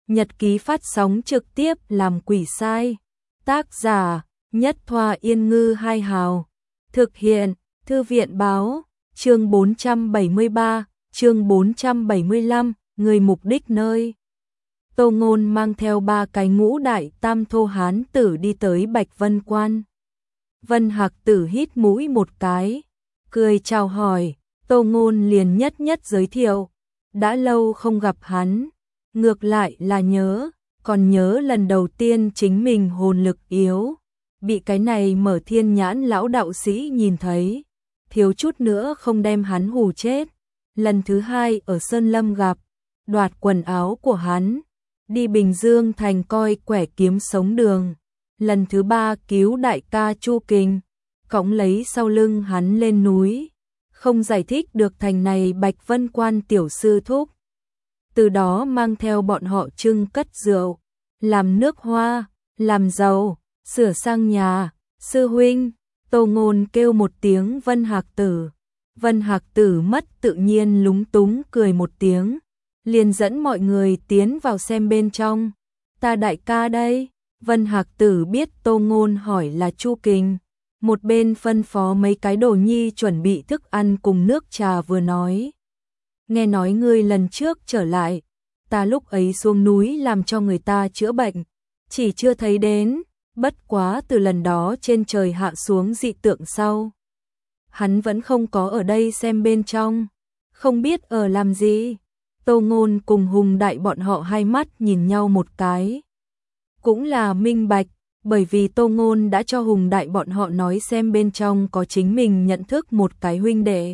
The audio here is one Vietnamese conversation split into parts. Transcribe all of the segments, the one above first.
nhật ký phát sóng trực tiếp làm quỷ sai. Tác giả, Nhất Thoa Yên Ngư Hai Hào. Thực hiện, Thư viện Báo. Chương 473, chương 475, người mục đích nơi. Tô Ngôn mang theo 3 cái ngũ đại tam thô hán tử đi tới Bạch Vân Quan. Vân Hạc Tử hít mũi một cái, cười chào hỏi, Tô Ngôn liền nhất giới thiệu. Đã lâu không gặp hắn, ngược lại là còn nhớ lần đầu tiên chính mình hồn lực yếu, bị cái này Mở Thiên Nhãn lão đạo sĩ nhìn thấy, thiếu chút nữa không đem hắn hù chết. Lần thứ 2 ở Sơn Lâm gặp, đoạt quần áo của hắn, đi Bình Dương thành coi quẻ kiếm sống đường. Lần thứ 3 cứu đại ca Chu Kình, cõng lấy sau lưng hắn lên núi, không giải thích được thành này Bạch Vân Quan tiểu sư thúc. Từ đó mang theo bọn họ trưng cất rượu, làm nước hoa, làm dầu, sửa sang nhà. Sư huynh, Tô Ngôn kêu một tiếng Vân Hạc Tử. Vân Hạc Tử mất tự nhiên lúng túng cười một tiếng, liền dẫn mọi người tiến vào xem bên trong. Ta đại ca đây. Vân Hạc Tử biết Tô Ngôn hỏi là Chu Kình, một bên phân phó mấy cái đồ nhi chuẩn bị thức ăn cùng nước trà vừa nói. Nghe nói ngươi lần trước trở lại, ta lúc ấy xuống núi làm cho người ta chữa bệnh, chỉ chưa thấy đến, bất quá từ lần đó trên trời hạ xuống dị tượng sau. Hắn vẫn không có ở đây xem bên trong, không biết ở làm gì. Tô Ngôn cùng Hùng Đại bọn họ hai mắt nhìn nhau một cái. Cũng là minh bạch, bởi vì Tô Ngôn đã cho Hùng Đại bọn họ nói xem bên trong có chính mình nhận thức một cái huynh đệ.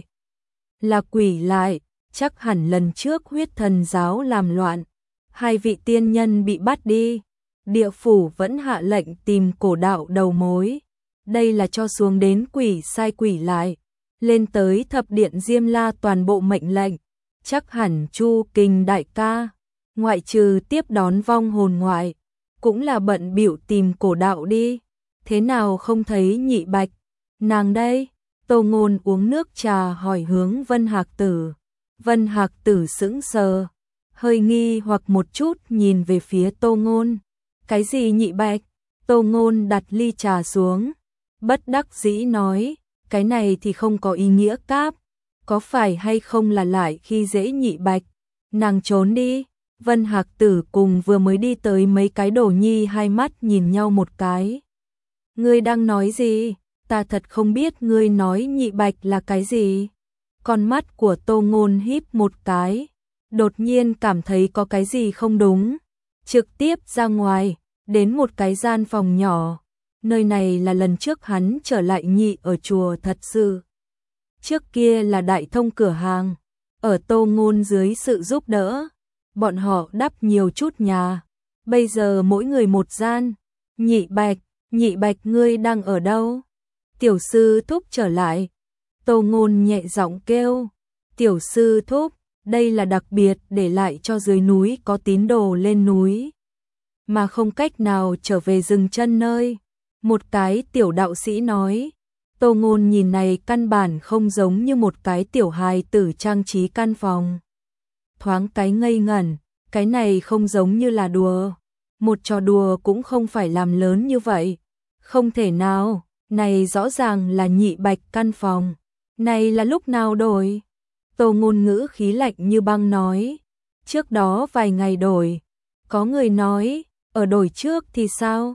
Là quỷ lại, chắc hẳn lần trước huyết thần giáo làm loạn, 2 vị tiên nhân bị bắt đi. Địa phủ vẫn hạ lệnh tìm cổ đạo đầu mối. Đây là cho xuống đến quỷ sai quỷ lại, lên tới thập điện Diêm La toàn bộ mệnh lệnh. Chắc hẳn Chu Kình đại ca, ngoại trừ tiếp đón vong hồn ngoại, cũng là bận bịu tìm cổ đạo đi. Thế nào không thấy Nhị Bạch nàng đây? Tô Ngôn uống nước trà hỏi hướng Vân Hạc Tử. Vân Hạc Tử sững sờ, hơi nghi hoặc một chút nhìn về phía Tô Ngôn. Cái gì Nhị Bạch? Tô Ngôn đặt ly trà xuống, bất đắc dĩ nói, cái này thì không có ý nghĩa cáp, có phải hay không là lại khi dễ Nhị Bạch, nàng trốn đi. Vân Hạc Tử cùng vừa mới đi tới mấy cái đồ nhi hai mắt nhìn nhau một cái. Ngươi đang nói gì? Ta thật không biết ngươi nói Nhị Bạch là cái gì. Con mắt của Tô Ngôn híp một cái, đột nhiên cảm thấy có cái gì không đúng, trực tiếp ra ngoài, đến một cái gian phòng nhỏ. Nơi này là lần trước hắn trở lại nhị ở chùa thật sự. Trước kia là Đại Thông cửa hàng, ở Tô Ngôn dưới sự giúp đỡ, bọn họ đắp nhiều chút nhà, bây giờ mỗi người một gian. Nhị Bạch ngươi đang ở đâu? Tiểu sư thúc trở lại. Tô Ngôn nhẹ giọng kêu, tiểu sư thúc, đây là đặc biệt để lại cho dưới núi có tín đồ lên núi, mà không cách nào trở về dừng chân nơi. Một cái tiểu đạo sĩ nói. Tô Ngôn nhìn này căn bản không giống như một cái tiểu hài tử trang trí căn phòng. Thoáng cái ngây ngẩn, cái này không giống như là đùa. Một trò đùa cũng không phải làm lớn như vậy. Không thể nào, này rõ ràng là Nhị Bạch căn phòng. Này là lúc nào đổi? Tô Ngôn ngữ khí lạnh như băng nói. Trước đó vài ngày đổi. Có người nói, ở đổi trước thì sao?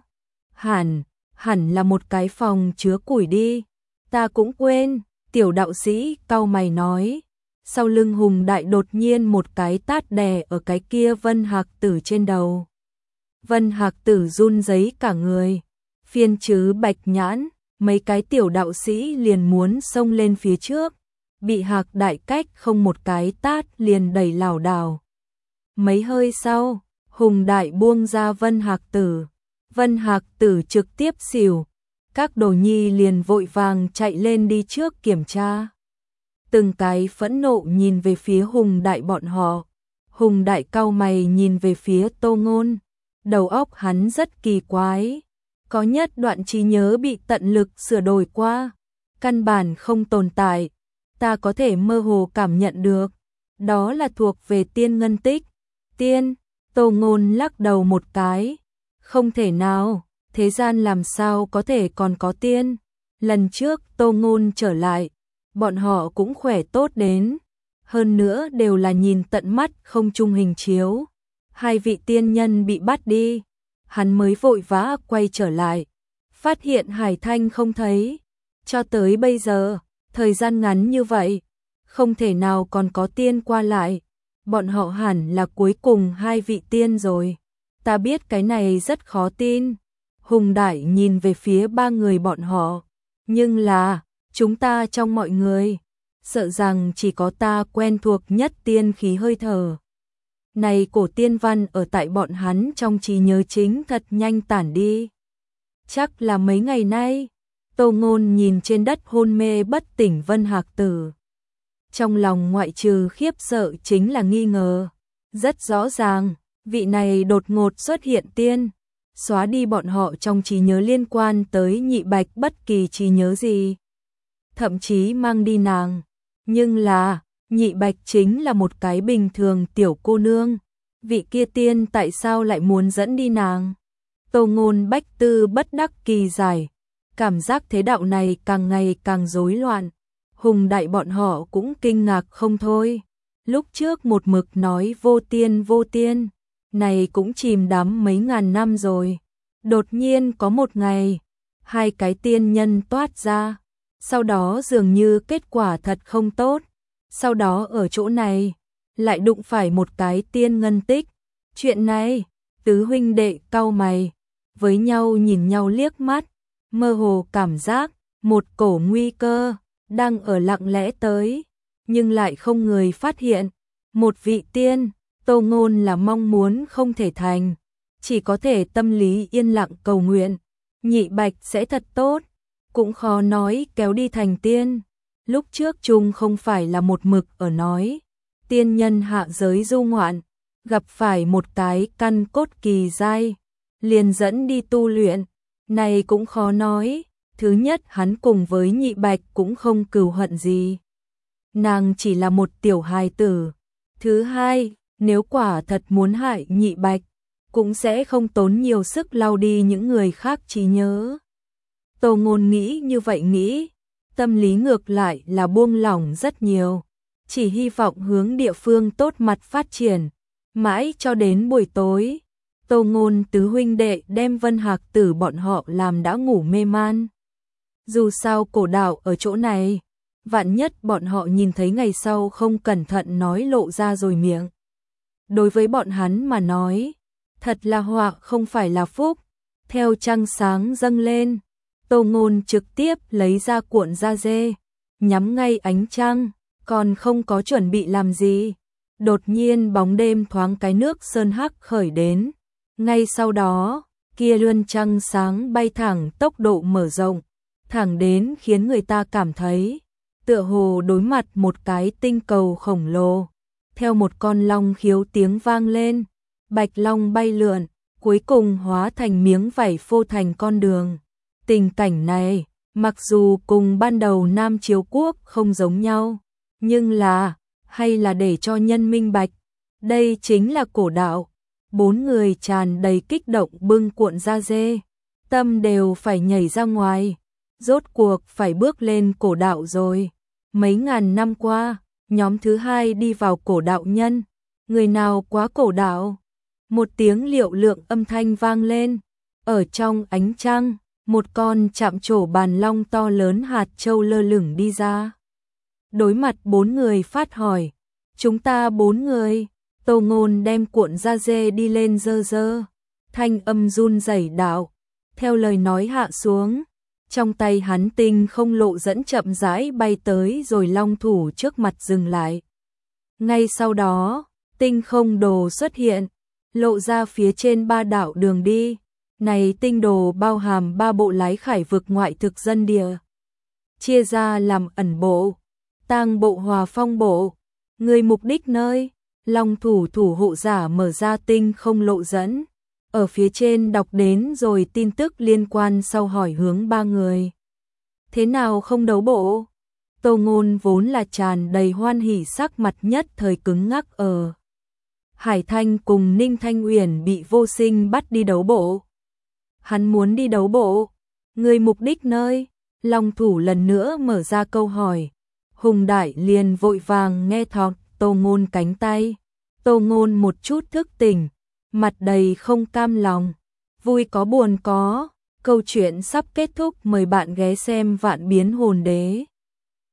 Hẳn là một cái phòng chứa củi đi. Ta cũng quên. Tiểu đạo sĩ cau mày nói. Sau lưng Hùng Đại đột nhiên một cái tát đè ở cái kia Vân Hạc Tử trên đầu. Vân Hạc Tử run rẩy cả người. Phiên chứ Bạch Nhãn, mấy cái tiểu đạo sĩ liền muốn xông lên phía trước, bị Hạc Đại cách không một cái tát liền đẩy lảo đảo. Mấy hơi sau, Hùng Đại buông ra Vân Hạc Tử. Vân Hạc Tử trực tiếp xỉu. Các đồ nhi liền vội vàng chạy lên đi trước kiểm tra. Từng cái phẫn nộ nhìn về phía Hùng Đại bọn họ. Hùng Đại cau mày nhìn về phía Tô Ngôn. Đầu óc hắn rất kỳ quái. Có nhất đoạn trí nhớ bị tận lực sửa đổi qua. Căn bản không tồn tại. Ta có thể mơ hồ cảm nhận được. Đó là thuộc về tiên ngân tích. Tô Ngôn lắc đầu một cái. Không thể nào, thế gian làm sao có thể còn có tiên. Lần trước Tô Ngôn trở lại, bọn họ cũng khỏe tốt đến. Hơn nữa đều là nhìn tận mắt không chung hình chiếu. Hai vị tiên nhân bị bắt đi. Hắn mới vội vã quay trở lại. Phát hiện Hải Thanh không thấy. Cho tới bây giờ, thời gian ngắn như vậy, không thể nào còn có tiên qua lại. Bọn họ hẳn là cuối cùng hai vị tiên rồi. Ta biết cái này rất khó tin. Hùng Đại nhìn về phía ba người bọn họ. Nhưng là, chúng ta trong mọi người, sợ rằng chỉ có ta quen thuộc nhất tiên khí hơi thở. Này cổ tiên văn ở tại bọn hắn trong trí nhớ chính thật nhanh tản đi. Chắc là mấy ngày nay. Tô Ngôn nhìn trên đất hôn mê bất tỉnh Vân Hạc Tử. Trong lòng ngoại trừ khiếp sợ chính là nghi ngờ. Rất rõ ràng, vị này đột ngột xuất hiện tiên, xóa đi bọn họ trong trí nhớ liên quan tới Nhị Bạch bất kỳ trí nhớ gì. Thậm chí mang đi nàng. Nhưng là, Nhị Bạch chính là một cái bình thường tiểu cô nương. Vị kia tiên tại sao lại muốn dẫn đi nàng? Tô Ngôn bách tư bất đắc kỳ giải. Cảm giác thế đạo này càng ngày càng rối loạn. Hùng Đại bọn họ cũng kinh ngạc không thôi. Lúc trước một mực nói vô tiên, này cũng chìm đắm mấy ngàn năm rồi. Đột nhiên có một ngày, hai cái tiên nhân toát ra. Sau đó dường như kết quả thật không tốt. Sau đó ở chỗ này, lại đụng phải một cái tiên ngân tích. Chuyện này, tứ huynh đệ cau mày, với nhau nhìn nhau liếc mắt, mơ hồ cảm giác, một cổ nguy cơ, đang ở lặng lẽ tới, nhưng lại không người phát hiện. Một vị tiên, Tô Ngôn là mong muốn không thể thành, chỉ có thể tâm lý yên lặng cầu nguyện, Nhị Bạch sẽ thật tốt, cũng khó nói kéo đi thành tiên. Lúc trước chung không phải là một mực ở nói, tiên nhân hạ giới du ngoạn, gặp phải một cái căn cốt kỳ giai, liền dẫn đi tu luyện, này cũng khó nói. Thứ nhất hắn cùng với Nhị Bạch cũng không cừu hận gì. Nàng chỉ là một tiểu hài tử. Thứ hai, nếu quả thật muốn hại Nhị Bạch, cũng sẽ không tốn nhiều sức lau đi những người khác trí nhớ. Tô Ngôn nghĩ như vậy nghĩ, tâm lý ngược lại là buông lỏng rất nhiều. Chỉ hy vọng hướng địa phương tốt mặt phát triển. Mãi cho đến buổi tối, Tô Ngôn tứ huynh đệ đem Vân Hạc Tử bọn họ làm đã ngủ mê man. Dù sao cổ đạo ở chỗ này, vạn nhất bọn họ nhìn thấy ngày sau không cẩn thận nói lộ ra rồi miệng. Đối với bọn hắn mà nói, thật là họa không phải là phúc. Theo trăng sáng dâng lên, Tô Ngôn trực tiếp lấy ra cuộn da dê, nhắm ngay ánh trăng, còn không có chuẩn bị làm gì. Đột nhiên bóng đêm thoáng cái nước sơn hắc khởi đến. Ngay sau đó, kia lươn trăng sáng bay thẳng tốc độ mở rộng, thẳng đến khiến người ta cảm thấy tựa hồ đối mặt một cái tinh cầu khổng lồ. Theo một con long khiếu tiếng vang lên, bạch long bay lượn, cuối cùng hóa thành miếng vảy phô thành con đường. Tình cảnh này, mặc dù cùng ban đầu Nam Chiếu Quốc không giống nhau, nhưng là, hay là để cho nhân minh bạch, đây chính là cổ đạo. Bốn người tràn đầy kích động bưng cuộn da dê, tâm đều phải nhảy ra ngoài. Rốt cuộc phải bước lên cổ đạo rồi. Mấy ngàn năm qua, nhóm thứ hai đi vào cổ đạo nhân. Người nào quá cổ đạo? Một tiếng liệu lượng âm thanh vang lên. Ở trong ánh trăng, một con chạm trổ bàn long to lớn hạt châu lơ lửng đi ra. Đối mặt bốn người phát hỏi. Chúng ta bốn người. Tô Ngôn đem cuộn da dê đi lên dơ dơ. Thanh âm run rẩy đạo. Theo lời nói hạ xuống. Trong tay hắn tinh không lộ dẫn chậm rãi bay tới rồi long thủ trước mặt dừng lại. Ngay sau đó, tinh không đồ xuất hiện, lộ ra phía trên ba đạo đường đi. Này tinh đồ bao hàm ba bộ lái khải vực ngoại thực dân địa. Chia ra làm ẩn bộ, tang bộ hòa phong bộ. Người mục đích nơi, long thủ thủ hộ giả mở ra tinh không lộ dẫn. Ở phía trên đọc đến rồi tin tức liên quan sau hỏi hướng ba người. Thế nào không đấu bộ? Tô Ngôn vốn là tràn đầy hoan hỉ sắc mặt nhất thời cứng ngắc ở. Hải Thanh cùng Ninh Thanh Uyển bị Vô Sinh bắt đi đấu bộ. Hắn muốn đi đấu bộ. Người mục đích nơi? Long Thủ lần nữa mở ra câu hỏi. Hùng Đại liền vội vàng nghe thọt Tô Ngôn cánh tay. Tô Ngôn một chút thức tỉnh, mặt đầy không cam lòng. Vui có buồn có. Câu chuyện sắp kết thúc, mời bạn ghé xem Vạn Biến Hồn Đế.